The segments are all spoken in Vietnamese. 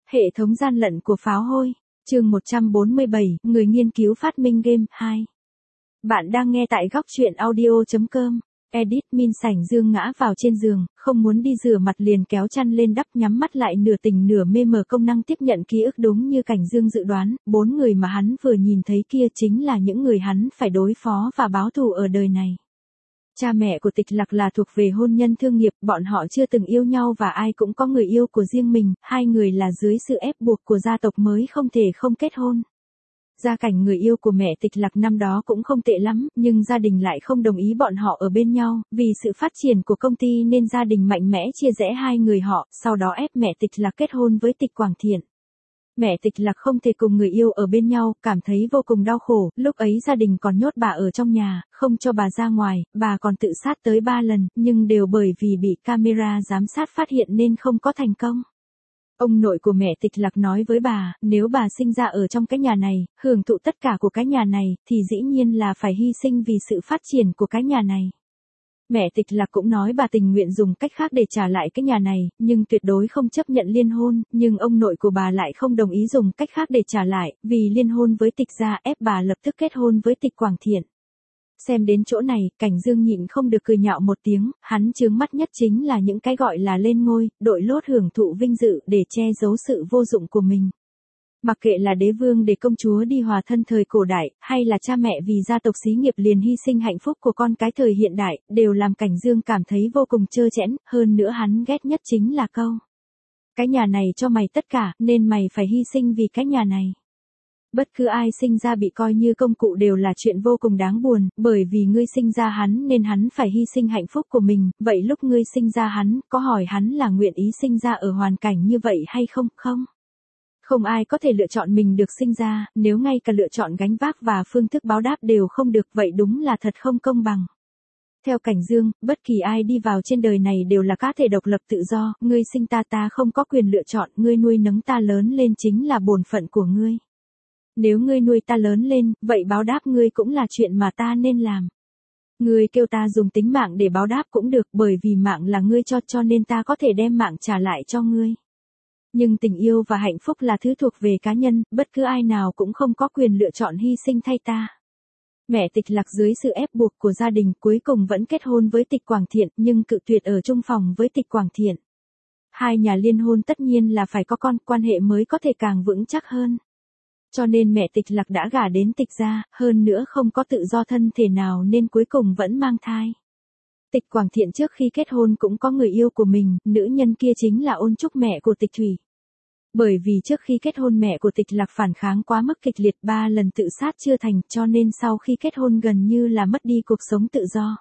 Hệ thống gian lận của pháo hôi. Chương 147, người nghiên cứu phát minh game 2. Bạn đang nghe tại góc truyện audio.com. Edit Min sảnh Dương ngã vào trên giường, không muốn đi rửa mặt liền kéo chăn lên đắp, nhắm mắt lại nửa tỉnh nửa mê, mở công năng tiếp nhận ký ức. Đúng như Cảnh Dương dự đoán, 4 người mà hắn vừa nhìn thấy kia chính là những người hắn phải đối phó và báo thù ở đời này. Cha mẹ của Tịch Lạc là thuộc về hôn nhân thương nghiệp, bọn họ chưa từng yêu nhau và ai cũng có người yêu của riêng mình, hai người là dưới sự ép buộc của gia tộc mới không thể không kết hôn. Gia cảnh người yêu của mẹ Tịch Lạc năm đó cũng không tệ lắm, nhưng gia đình lại không đồng ý bọn họ ở bên nhau, vì sự phát triển của công ty nên gia đình mạnh mẽ chia rẽ hai người họ, sau đó ép mẹ Tịch Lạc kết hôn với Tịch Quảng Thiện. Mẹ Tịch Lạc không thể cùng người yêu ở bên nhau, cảm thấy vô cùng đau khổ, lúc ấy gia đình còn nhốt bà ở trong nhà, không cho bà ra ngoài, bà còn tự sát tới 3 lần, nhưng đều bởi vì bị camera giám sát phát hiện nên không có thành công. Ông nội của mẹ Tịch Lạc nói với bà, nếu bà sinh ra ở trong cái nhà này, hưởng thụ tất cả của cái nhà này, thì dĩ nhiên là phải hy sinh vì sự phát triển của cái nhà này. Mẹ Tịch Lạc cũng nói bà tình nguyện dùng cách khác để trả lại cái nhà này, nhưng tuyệt đối không chấp nhận liên hôn, nhưng ông nội của bà lại không đồng ý dùng cách khác để trả lại, vì liên hôn với Tịch gia ép bà lập tức kết hôn với Tịch Quảng Thiện. Xem đến chỗ này, Cảnh Dương nhịn không được cười nhạo một tiếng, hắn chướng mắt nhất chính là những cái gọi là lên ngôi, đội lốt hưởng thụ vinh dự để che giấu sự vô dụng của mình. Mặc kệ là đế vương để công chúa đi hòa thân thời cổ đại, hay là cha mẹ vì gia tộc xí nghiệp liền hy sinh hạnh phúc của con cái thời hiện đại, đều làm Cảnh Dương cảm thấy vô cùng trơ trẽn, hơn nữa hắn ghét nhất chính là câu: cái nhà này cho mày tất cả, nên mày phải hy sinh vì cái nhà này. Bất cứ ai sinh ra bị coi như công cụ đều là chuyện vô cùng đáng buồn, bởi vì ngươi sinh ra hắn nên hắn phải hy sinh hạnh phúc của mình, vậy lúc ngươi sinh ra hắn, có hỏi hắn là nguyện ý sinh ra ở hoàn cảnh như vậy hay không? Không. Không ai có thể lựa chọn mình được sinh ra, nếu ngay cả lựa chọn gánh vác và phương thức báo đáp đều không được, vậy đúng là thật không công bằng. Theo Cảnh Dương, bất kỳ ai đi vào trên đời này đều là cá thể độc lập tự do, ngươi sinh ta ta không có quyền lựa chọn, ngươi nuôi nấng ta lớn lên chính là bổn phận của ngươi. Nếu ngươi nuôi ta lớn lên, vậy báo đáp ngươi cũng là chuyện mà ta nên làm. Ngươi kêu ta dùng tính mạng để báo đáp cũng được, bởi vì mạng là ngươi cho nên ta có thể đem mạng trả lại cho ngươi. Nhưng tình yêu và hạnh phúc là thứ thuộc về cá nhân, bất cứ ai nào cũng không có quyền lựa chọn hy sinh thay ta. Mẹ Tịch Lạc dưới sự ép buộc của gia đình cuối cùng vẫn kết hôn với Tịch Quảng Thiện, nhưng cự tuyệt ở chung phòng với Tịch Quảng Thiện. Hai nhà liên hôn tất nhiên là phải có con, quan hệ mới có thể càng vững chắc hơn. Cho nên mẹ Tịch Lạc đã gả đến Tịch gia, hơn nữa không có tự do thân thể nào nên cuối cùng vẫn mang thai. Tịch Quảng Thiện trước khi kết hôn cũng có người yêu của mình, nữ nhân kia chính là Ôn Trúc, mẹ của Tịch Thủy. Bởi vì trước khi kết hôn mẹ của Tịch Lạc phản kháng quá mức kịch liệt, 3 lần tự sát chưa thành, cho nên sau khi kết hôn gần như là mất đi cuộc sống tự do.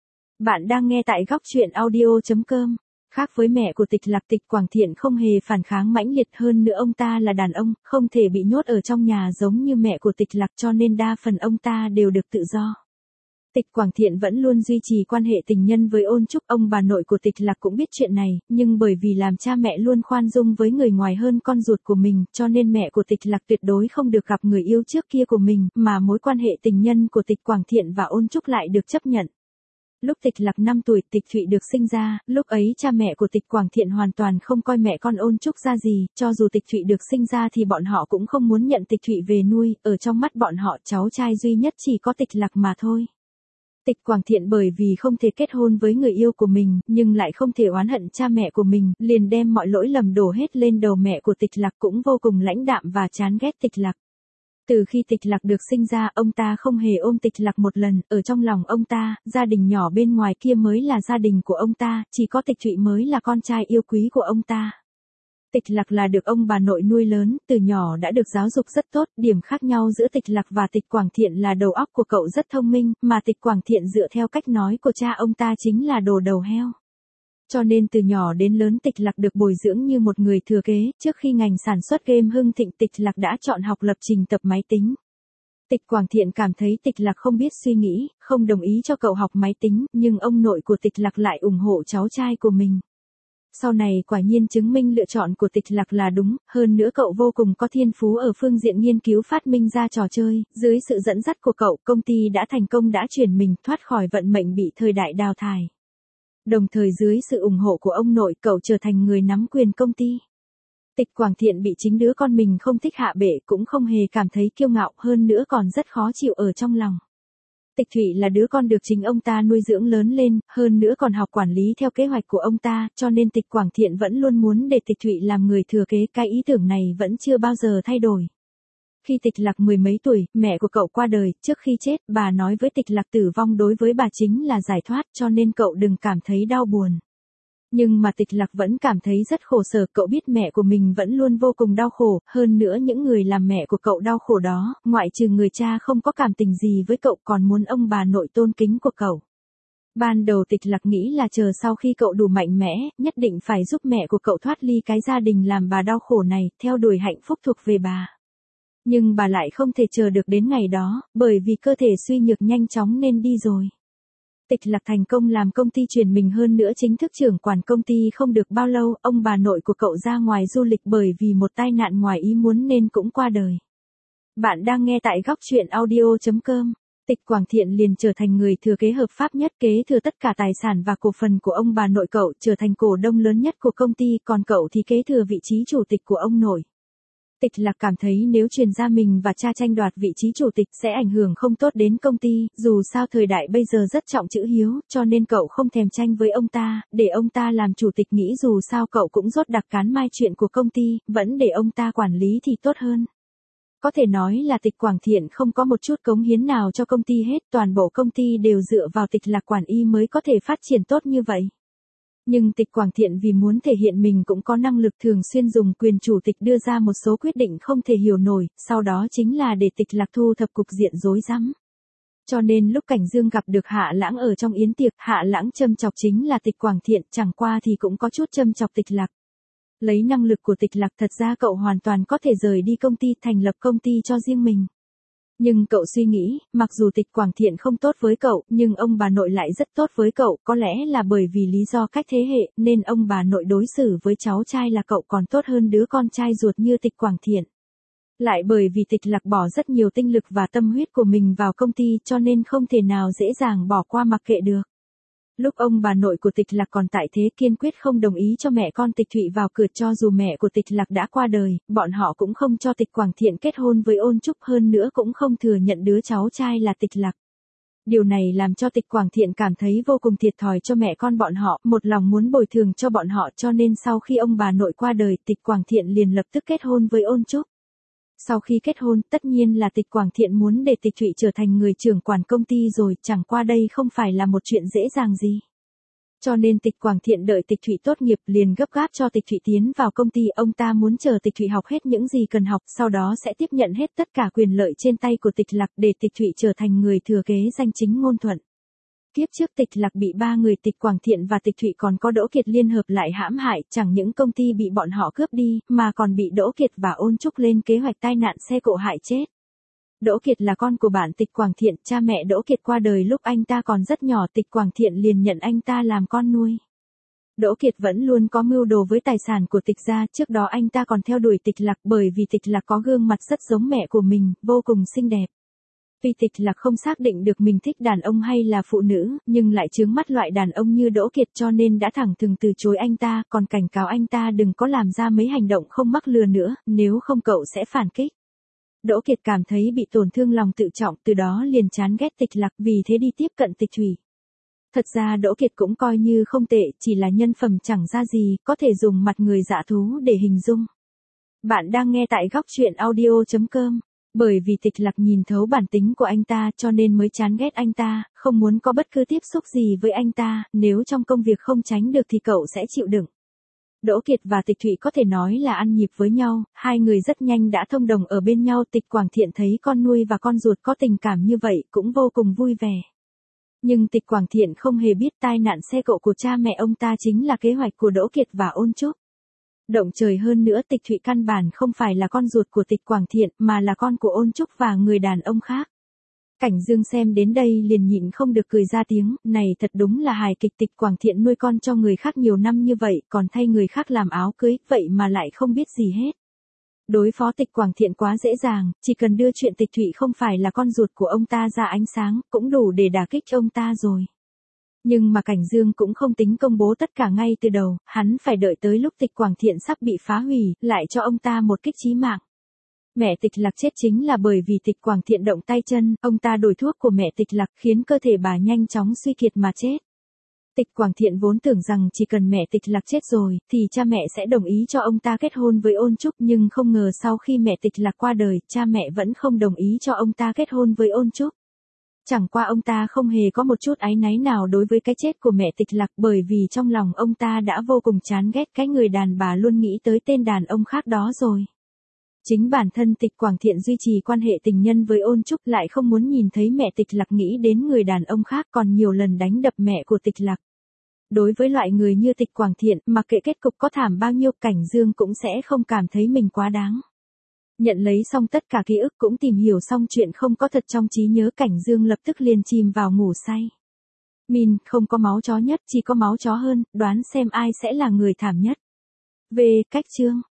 Bạn đang nghe tại góc truyện audio.com. Khác với mẹ của Tịch Lạc, Tịch Quảng Thiện không hề phản kháng mãnh liệt, hơn nữa ông ta là đàn ông, không thể bị nhốt ở trong nhà giống như mẹ của Tịch Lạc, cho nên đa phần ông ta đều được tự do. Tịch Quảng Thiện vẫn luôn duy trì quan hệ tình nhân với Ôn Trúc, ông bà nội của Tịch Lạc cũng biết chuyện này, nhưng bởi vì làm cha mẹ luôn khoan dung với người ngoài hơn con ruột của mình, cho nên mẹ của Tịch Lạc tuyệt đối không được gặp người yêu trước kia của mình, mà mối quan hệ tình nhân của Tịch Quảng Thiện và Ôn Trúc lại được chấp nhận. Lúc Tịch Lạc 5 tuổi, Tịch Thụy được sinh ra, lúc ấy cha mẹ của Tịch Quảng Thiện hoàn toàn không coi mẹ con Ôn Trúc ra gì, cho dù Tịch Thụy được sinh ra thì bọn họ cũng không muốn nhận Tịch Thụy về nuôi, ở trong mắt bọn họ cháu trai duy nhất chỉ có Tịch Lạc mà thôi. Tịch Quảng Thiện bởi vì không thể kết hôn với người yêu của mình, nhưng lại không thể oán hận cha mẹ của mình, liền đem mọi lỗi lầm đổ hết lên đầu mẹ của Tịch Lạc, cũng vô cùng lãnh đạm và chán ghét Tịch Lạc. Từ khi Tịch Lạc được sinh ra, ông ta không hề ôm Tịch Lạc một lần, ở trong lòng ông ta, gia đình nhỏ bên ngoài kia mới là gia đình của ông ta, chỉ có Tịch Thụy mới là con trai yêu quý của ông ta. Tịch Lạc là được ông bà nội nuôi lớn, từ nhỏ đã được giáo dục rất tốt, điểm khác nhau giữa Tịch Lạc và Tịch Quảng Thiện là đầu óc của cậu rất thông minh, mà Tịch Quảng Thiện dựa theo cách nói của cha ông ta chính là đồ đầu heo. Cho nên từ nhỏ đến lớn Tịch Lạc được bồi dưỡng như một người thừa kế, trước khi ngành sản xuất game hưng thịnh Tịch Lạc đã chọn học lập trình tập máy tính. Tịch Quảng Thiện cảm thấy Tịch Lạc không biết suy nghĩ, không đồng ý cho cậu học máy tính, nhưng ông nội của Tịch Lạc lại ủng hộ cháu trai của mình. Sau này quả nhiên chứng minh lựa chọn của Tịch Lạc là đúng, hơn nữa cậu vô cùng có thiên phú ở phương diện nghiên cứu phát minh ra trò chơi, dưới sự dẫn dắt của cậu, công ty đã thành công đã chuyển mình thoát khỏi vận mệnh bị thời đại đào thải. Đồng thời dưới sự ủng hộ của ông nội, cậu trở thành người nắm quyền công ty. Tịch Quảng Thiện bị chính đứa con mình không thích hạ bệ cũng không hề cảm thấy kiêu ngạo, hơn nữa còn rất khó chịu ở trong lòng. Tịch Thụy là đứa con được chính ông ta nuôi dưỡng lớn lên, hơn nữa còn học quản lý theo kế hoạch của ông ta, cho nên Tịch Quảng Thiện vẫn luôn muốn để Tịch Thụy làm người thừa kế, cái ý tưởng này vẫn chưa bao giờ thay đổi. Khi Tịch Lạc mười mấy tuổi, mẹ của cậu qua đời, trước khi chết, bà nói với Tịch Lạc tử vong đối với bà chính là giải thoát, cho nên cậu đừng cảm thấy đau buồn. Nhưng mà Tịch Lạc vẫn cảm thấy rất khổ sở, cậu biết mẹ của mình vẫn luôn vô cùng đau khổ, hơn nữa những người làm mẹ của cậu đau khổ đó, ngoại trừ người cha không có cảm tình gì với cậu còn muốn ông bà nội tôn kính của cậu. Ban đầu Tịch Lạc nghĩ là chờ sau khi cậu đủ mạnh mẽ, nhất định phải giúp mẹ của cậu thoát ly cái gia đình làm bà đau khổ này, theo đuổi hạnh phúc thuộc về bà. Nhưng bà lại không thể chờ được đến ngày đó, bởi vì cơ thể suy nhược nhanh chóng nên đi rồi. Tịch Lạc thành công làm công ty chuyển mình, hơn nữa chính thức trưởng quản công ty không được bao lâu, ông bà nội của cậu ra ngoài du lịch bởi vì một tai nạn ngoài ý muốn nên cũng qua đời. Bạn đang nghe tại góc truyện audio.com. Tịch Quảng Thiện liền trở thành người thừa kế hợp pháp nhất, kế thừa tất cả tài sản và cổ phần của ông bà nội cậu, trở thành cổ đông lớn nhất của công ty, còn cậu thì kế thừa vị trí chủ tịch của ông nội. Tịch Lạc cảm thấy nếu truyền ra mình và cha tranh đoạt vị trí chủ tịch sẽ ảnh hưởng không tốt đến công ty, dù sao thời đại bây giờ rất trọng chữ hiếu, cho nên cậu không thèm tranh với ông ta, để ông ta làm chủ tịch, nghĩ dù sao cậu cũng rốt đặc cán mai chuyện của công ty, vẫn để ông ta quản lý thì tốt hơn. Có thể nói là Tịch Quảng Thiện không có một chút cống hiến nào cho công ty hết, toàn bộ công ty đều dựa vào Tịch Lạc quản y mới có thể phát triển tốt như vậy. Nhưng Tịch Quảng Thiện vì muốn thể hiện mình cũng có năng lực, thường xuyên dùng quyền chủ tịch đưa ra một số quyết định không thể hiểu nổi, sau đó chính là để Tịch Lạc thu thập cục diện rối rắm. Cho nên lúc Cảnh Dương gặp được Hạ Lãng ở trong yến tiệc, Hạ Lãng châm chọc chính là Tịch Quảng Thiện, chẳng qua thì cũng có chút châm chọc Tịch Lạc. Lấy năng lực của Tịch Lạc thật ra cậu hoàn toàn có thể rời đi công ty, thành lập công ty cho riêng mình. Nhưng cậu suy nghĩ, mặc dù Tịch Quảng Thiện không tốt với cậu, nhưng ông bà nội lại rất tốt với cậu, có lẽ là bởi vì lý do cách thế hệ, nên ông bà nội đối xử với cháu trai là cậu còn tốt hơn đứa con trai ruột như Tịch Quảng Thiện. Lại bởi vì Tịch Lạc bỏ rất nhiều tinh lực và tâm huyết của mình vào công ty, cho nên không thể nào dễ dàng bỏ qua mặc kệ được. Lúc ông bà nội của Tịch Lạc còn tại thế, kiên quyết không đồng ý cho mẹ con Tịch Thụy vào cửa, cho dù mẹ của Tịch Lạc đã qua đời, bọn họ cũng không cho Tịch Quảng Thiện kết hôn với Ôn Trúc, hơn nữa cũng không thừa nhận đứa cháu trai là Tịch Lạc. Điều này làm cho Tịch Quảng Thiện cảm thấy vô cùng thiệt thòi cho mẹ con bọn họ, một lòng muốn bồi thường cho bọn họ, cho nên sau khi ông bà nội qua đời, Tịch Quảng Thiện liền lập tức kết hôn với Ôn Trúc. Sau khi kết hôn, tất nhiên là Tịch Quảng Thiện muốn để Tịch Thụy trở thành người trưởng quản công ty rồi, chẳng qua đây không phải là một chuyện dễ dàng gì. Cho nên Tịch Quảng Thiện đợi Tịch Thụy tốt nghiệp liền gấp gáp cho Tịch Thụy tiến vào công ty, ông ta muốn chờ Tịch Thụy học hết những gì cần học, sau đó sẽ tiếp nhận hết tất cả quyền lợi trên tay của Tịch Lạc để Tịch Thụy trở thành người thừa kế danh chính ngôn thuận. Kiếp trước Tịch Lạc bị ba người Tịch Quảng Thiện và Tịch Thụy còn có Đỗ Kiệt liên hợp lại hãm hại, chẳng những công ty bị bọn họ cướp đi, mà còn bị Đỗ Kiệt và Ôn Trúc lên kế hoạch tai nạn xe cộ hại chết. Đỗ Kiệt là con của bạn Tịch Quảng Thiện, cha mẹ Đỗ Kiệt qua đời lúc anh ta còn rất nhỏ, Tịch Quảng Thiện liền nhận anh ta làm con nuôi. Đỗ Kiệt vẫn luôn có mưu đồ với tài sản của Tịch gia, trước đó anh ta còn theo đuổi Tịch Lạc bởi vì Tịch Lạc có gương mặt rất giống mẹ của mình, vô cùng xinh đẹp. Vì Tịch Lạc không xác định được mình thích đàn ông hay là phụ nữ, nhưng lại chướng mắt loại đàn ông như Đỗ Kiệt, cho nên đã thẳng thừng từ chối anh ta, còn cảnh cáo anh ta đừng có làm ra mấy hành động không mắc lừa nữa, nếu không cậu sẽ phản kích. Đỗ Kiệt cảm thấy bị tổn thương lòng tự trọng, từ đó liền chán ghét Tịch Lạc, vì thế đi tiếp cận Tịch Thụy. Thật ra Đỗ Kiệt cũng coi như không tệ, chỉ là nhân phẩm chẳng ra gì, có thể dùng mặt người dạ thú để hình dung. Bạn đang nghe tại góc truyện audio.com. Bởi vì Tịch Lạc nhìn thấu bản tính của anh ta, cho nên mới chán ghét anh ta, không muốn có bất cứ tiếp xúc gì với anh ta, nếu trong công việc không tránh được thì cậu sẽ chịu đựng. Đỗ Kiệt và Tịch Thụy có thể nói là ăn nhịp với nhau, hai người rất nhanh đã thông đồng ở bên nhau. Tịch Quảng Thiện thấy con nuôi và con ruột có tình cảm như vậy, cũng vô cùng vui vẻ. Nhưng Tịch Quảng Thiện không hề biết tai nạn xe cộ của cha mẹ ông ta chính là kế hoạch của Đỗ Kiệt và Ôn Trúc. Động trời hơn nữa, Tịch Thụy căn bản không phải là con ruột của Tịch Quảng Thiện, mà là con của Ôn Trúc và người đàn ông khác. Cảnh Dương xem đến đây liền nhịn không được cười ra tiếng, này thật đúng là hài kịch, Tịch Quảng Thiện nuôi con cho người khác nhiều năm như vậy, còn thay người khác làm áo cưới, vậy mà lại không biết gì hết. Đối phó Tịch Quảng Thiện quá dễ dàng, chỉ cần đưa chuyện Tịch Thụy không phải là con ruột của ông ta ra ánh sáng, cũng đủ để đả kích ông ta rồi. Nhưng mà Cảnh Dương cũng không tính công bố tất cả ngay từ đầu, hắn phải đợi tới lúc Tịch Quảng Thiện sắp bị phá hủy, lại cho ông ta một kích chí mạng. Mẹ Tịch Lạc chết chính là bởi vì Tịch Quảng Thiện động tay chân, ông ta đổi thuốc của mẹ Tịch Lạc khiến cơ thể bà nhanh chóng suy kiệt mà chết. Tịch Quảng Thiện vốn tưởng rằng chỉ cần mẹ Tịch Lạc chết rồi, thì cha mẹ sẽ đồng ý cho ông ta kết hôn với Ôn Trúc, nhưng không ngờ sau khi mẹ Tịch Lạc qua đời, cha mẹ vẫn không đồng ý cho ông ta kết hôn với Ôn Trúc. Chẳng qua ông ta không hề có một chút áy náy nào đối với cái chết của mẹ Tịch Lạc, bởi vì trong lòng ông ta đã vô cùng chán ghét cái người đàn bà luôn nghĩ tới tên đàn ông khác đó rồi. Chính bản thân Tịch Quảng Thiện duy trì quan hệ tình nhân với Ôn Trúc lại không muốn nhìn thấy mẹ Tịch Lạc nghĩ đến người đàn ông khác, còn nhiều lần đánh đập mẹ của Tịch Lạc. Đối với loại người như Tịch Quảng Thiện, mặc kệ kết cục có thảm bao nhiêu, Cảnh Dương cũng sẽ không cảm thấy mình quá đáng. Nhận lấy xong tất cả ký ức, cũng tìm hiểu xong chuyện không có thật trong trí nhớ, Cảnh Dương lập tức liền chìm vào ngủ say. Min, không có máu chó nhất, chỉ có máu chó hơn, đoán xem ai sẽ là người thảm nhất. Về cách chương